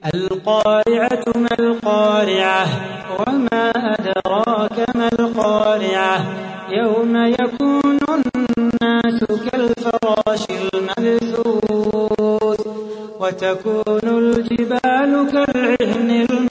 القارعة ما القارعة وما أدراك ما القارعة يوم يكون الناس كالفراش المبثوث وتكون الجبال كالعهن